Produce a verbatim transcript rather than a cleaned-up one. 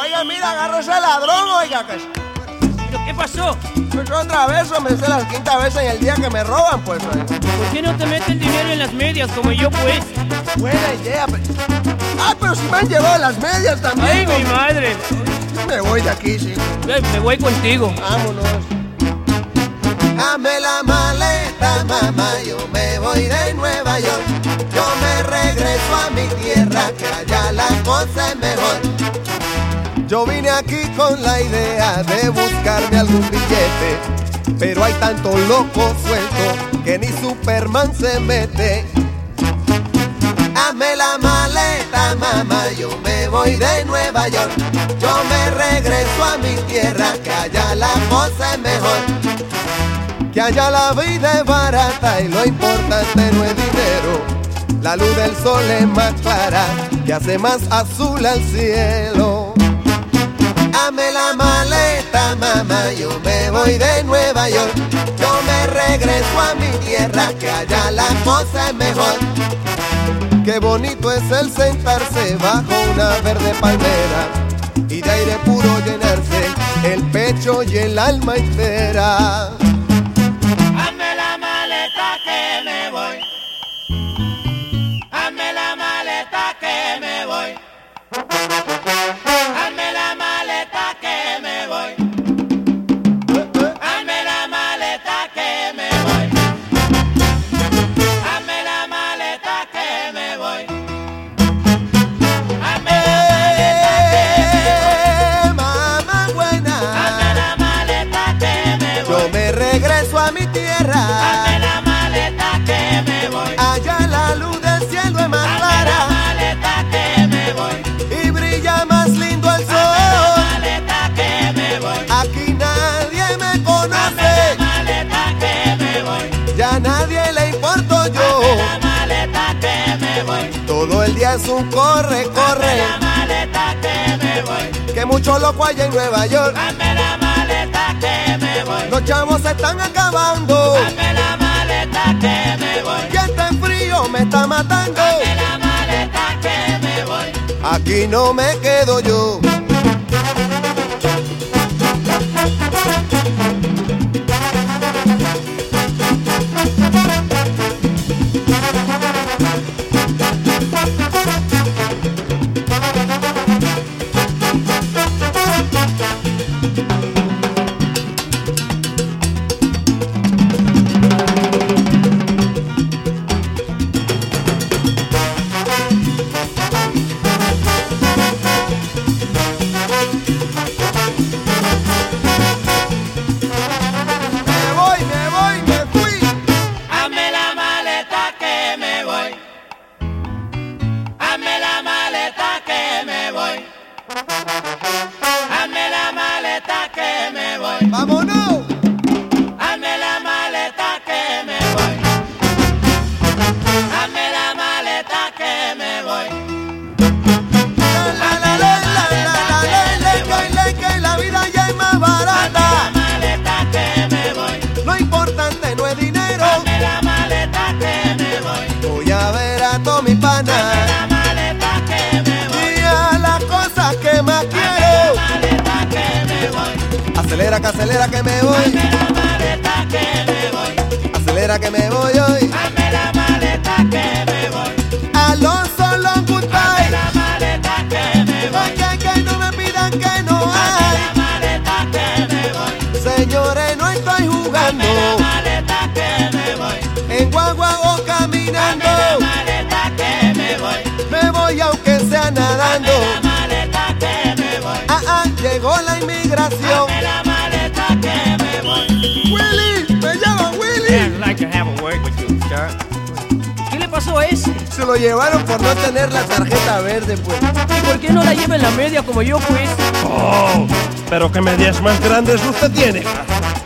Oiga, mira, agarra ese ladrón, oiga. Que... ¿Pero qué pasó? Pues otra vez, hombre, esta es la quinta vez en el día que me roban, pues. Oiga. ¿Por qué no te metes el dinero en las medias como yo, pues? Buena idea, pero... Ah, pero si me han llevado las medias también. ¡Ay, mi madre! Me voy de aquí, sí. Me voy contigo. Vámonos. Dame la maleta, mamá, yo me voy de Nueva York. Yo me regreso a mi tierra, que allá la cosa es mejor. Yo vine aquí con la idea de buscarme algún billete, pero hay tanto loco suelto que ni Superman se mete. Dame la maleta, mamá, yo me voy de Nueva York. Yo me regreso a mi tierra, que allá la cosa es mejor. Que allá la vida es barata y lo importante no es dinero. La luz del sol es más clara y hace más azul al cielo. Dame la maleta, mamá, yo me voy de Nueva York. Yo me regreso a mi tierra, que allá la cosa es mejor. Qué bonito es el sentarse bajo una verde palmera y de aire puro llenarse el pecho y el alma entera. Hazme la maleta que me voy. Hazme la maleta que me voy. Hazme la maleta que me voy. Hazme la maleta que me voy. Hazme la maleta que me voy. Hazme la maleta que me voy. Mamá buena. Hazme la maleta que me voy. Yo me regreso a mi tierra. Hazme la maleta que me voy. Allá la luz del cielo es más Hazme la clara maleta que me voy. y brilla más lindo el Hazme la sol. maleta que me voy. Aquí nadie me Hazme conoce, la maleta que me voy. ya a nadie le importo yo. Hazme la maleta que me voy. Todo el día es un corre, Hazme corre, la maleta que me voy. que mucho loco hay en Nueva York. Hazme la maleta que me voy. Los chavos se están acabando Hazme la maleta que me voy. y este frío me está matando. Hazme la maleta que me voy. Aquí no me quedo yo. Me voy, me voy, me fui. Hazme la maleta que me voy. Hazme la maleta que me voy. Hazme la maleta que me voy. ¡Vámonos! Hazme la maleta que me voy. Hazme la maleta que me voy. La, la, la, la, la, la, la, la, que, la, que la vida ya es más Hazme la barata. maleta que me voy. Lo importante no es dinero. Hazme la maleta que me voy. Voy a ver a todos mis Hazme panas la maleta que me voy. y a las cosas que más Hazme quiero. la maleta que me voy. Acelera que acelera que me voy. Hazme la maleta que me voy. Acelera que me voy hoy. Hazme la maleta que me voy. Alonso Long Hazme Goodbye. la maleta que me voy. Que, que no me pidan que no Hazme hay. la maleta que me voy. Señores, no estoy jugando Hazme la maleta que me voy. en guagua o caminando. Hazme la maleta que me voy. Me voy aunque sea nadando. Hazme la maleta que me voy. Ah, ah, llegó la inmigración. Hazme la maleta que me voy. Willy, me llama Willy. I'd like to have a word with you, sir. ¿Qué le pasó a ese? Se lo llevaron por no tener la tarjeta verde, pues. ¿Y por qué no la lleva en la media como yo, pues? Oh, pero qué medias más grandes usted tiene.